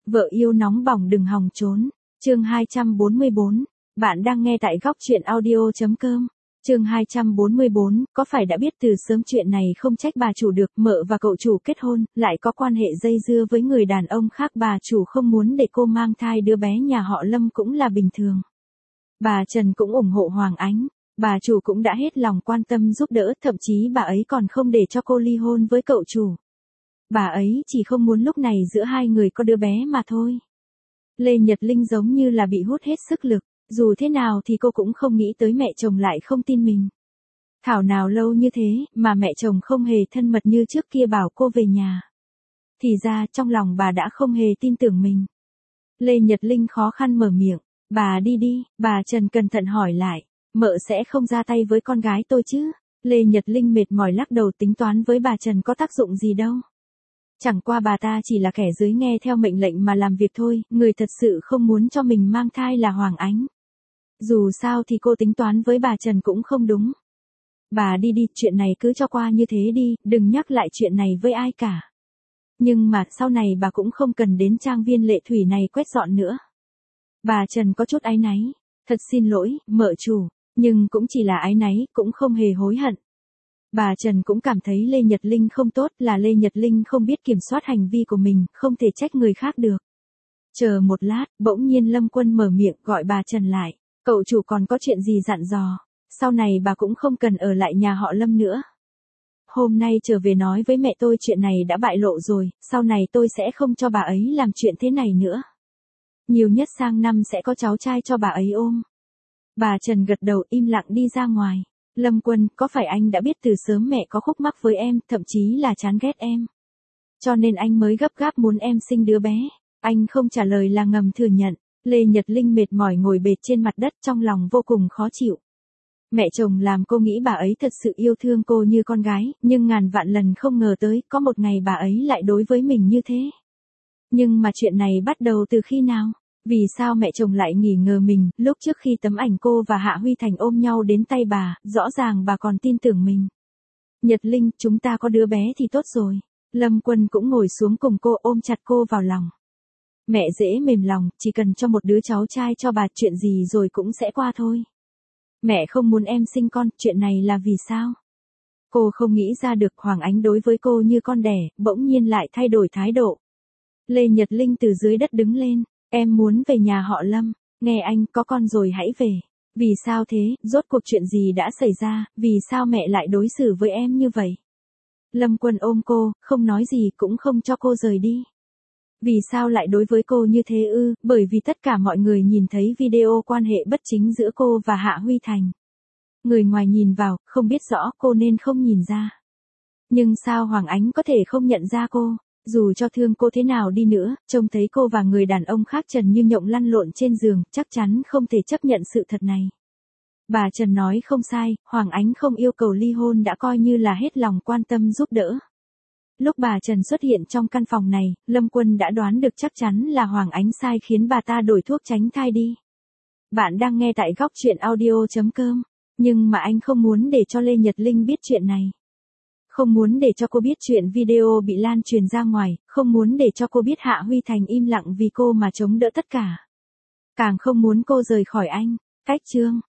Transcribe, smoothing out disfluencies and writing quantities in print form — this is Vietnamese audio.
Vợ yêu nóng bỏng đừng hòng trốn. Chương 244. Bạn đang nghe tại góc truyện audio.com. Chương 244, có phải đã biết từ sớm chuyện này không trách bà chủ được, mợ và cậu chủ kết hôn, lại có quan hệ dây dưa với người đàn ông khác, bà chủ không muốn để cô mang thai đứa bé nhà họ Lâm cũng là bình thường. Bà Trần cũng ủng hộ Hoàng Ánh, bà chủ cũng đã hết lòng quan tâm giúp đỡ, thậm chí bà ấy còn không để cho cô ly hôn với cậu chủ. Bà ấy chỉ không muốn lúc này giữa hai người có đứa bé mà thôi. Lê Nhật Linh giống như là bị hút hết sức lực, dù thế nào thì cô cũng không nghĩ tới mẹ chồng lại không tin mình. Thảo nào lâu như thế mà mẹ chồng không hề thân mật như trước kia bảo cô về nhà. Thì ra trong lòng bà đã không hề tin tưởng mình. Lê Nhật Linh khó khăn mở miệng, bà đi đi, bà Trần cẩn thận hỏi lại, mợ sẽ không ra tay với con gái tôi chứ? Lê Nhật Linh mệt mỏi lắc đầu, tính toán với bà Trần có tác dụng gì đâu. Chẳng qua bà ta chỉ là kẻ dưới nghe theo mệnh lệnh mà làm việc thôi, người thật sự không muốn cho mình mang thai là Hoàng Ánh. Dù sao thì cô tính toán với bà Trần cũng không đúng. Bà đi đi, chuyện này cứ cho qua như thế đi, đừng nhắc lại chuyện này với ai cả. Nhưng mà sau này bà cũng không cần đến trang viên Lệ Thủy này quét dọn nữa. Bà Trần có chút áy náy, thật xin lỗi, mợ chủ, nhưng cũng chỉ là áy náy, cũng không hề hối hận. Bà Trần cũng cảm thấy Lê Nhật Linh không tốt, là Lê Nhật Linh không biết kiểm soát hành vi của mình, không thể trách người khác được. Chờ một lát, bỗng nhiên Lâm Quân mở miệng gọi bà Trần lại, cậu chủ còn có chuyện gì dặn dò, sau này bà cũng không cần ở lại nhà họ Lâm nữa. Hôm nay trở về nói với mẹ tôi chuyện này đã bại lộ rồi, sau này tôi sẽ không cho bà ấy làm chuyện thế này nữa. Nhiều nhất sang năm sẽ có cháu trai cho bà ấy ôm. Bà Trần gật đầu im lặng đi ra ngoài. Lâm Quân, có phải anh đã biết từ sớm mẹ có khúc mắc với em, thậm chí là chán ghét em? Cho nên anh mới gấp gáp muốn em sinh đứa bé. Anh không trả lời là ngầm thừa nhận. Lê Nhật Linh mệt mỏi ngồi bệt trên mặt đất, trong lòng vô cùng khó chịu. Mẹ chồng làm cô nghĩ bà ấy thật sự yêu thương cô như con gái, nhưng ngàn vạn lần không ngờ tới, có một ngày bà ấy lại đối với mình như thế. Nhưng mà chuyện này bắt đầu từ khi nào? Vì sao mẹ chồng lại nghi ngờ mình, lúc trước khi tấm ảnh cô và Hạ Huy Thành ôm nhau đến tay bà, rõ ràng bà còn tin tưởng mình. Nhật Linh, chúng ta có đứa bé thì tốt rồi. Lâm Quân cũng ngồi xuống cùng cô, ôm chặt cô vào lòng. Mẹ dễ mềm lòng, chỉ cần cho một đứa cháu trai cho bà, chuyện gì rồi cũng sẽ qua thôi. Mẹ không muốn em sinh con, chuyện này là vì sao? Cô không nghĩ ra được Hoàng Ánh đối với cô như con đẻ, bỗng nhiên lại thay đổi thái độ. Lê Nhật Linh từ dưới đất đứng lên. Em muốn về nhà họ Lâm, nghe anh, có con rồi hãy về. Vì sao thế, rốt cuộc chuyện gì đã xảy ra, vì sao mẹ lại đối xử với em như vậy? Lâm Quân ôm cô, không nói gì cũng không cho cô rời đi. Vì sao lại đối với cô như thế ư? Bởi vì tất cả mọi người nhìn thấy video quan hệ bất chính giữa cô và Hạ Huy Thành. Người ngoài nhìn vào, không biết rõ cô nên không nhìn ra. Nhưng sao Hoàng Ánh có thể không nhận ra cô? Dù cho thương cô thế nào đi nữa, trông thấy cô và người đàn ông khác Trần Như Nhộng lăn lộn trên giường, chắc chắn không thể chấp nhận sự thật này. Bà Trần nói không sai, Hoàng Ánh không yêu cầu ly hôn đã coi như là hết lòng quan tâm giúp đỡ. Lúc bà Trần xuất hiện trong căn phòng này, Lâm Quân đã đoán được chắc chắn là Hoàng Ánh sai khiến bà ta đổi thuốc tránh thai đi. Bạn đang nghe tại góc truyện audio.com, nhưng mà anh không muốn để cho Lê Nhật Linh biết chuyện này. Không muốn để cho cô biết chuyện video bị lan truyền ra ngoài, không muốn để cho cô biết Hạ Huy Thành im lặng vì cô mà chống đỡ tất cả. Càng không muốn cô rời khỏi anh. Cách chương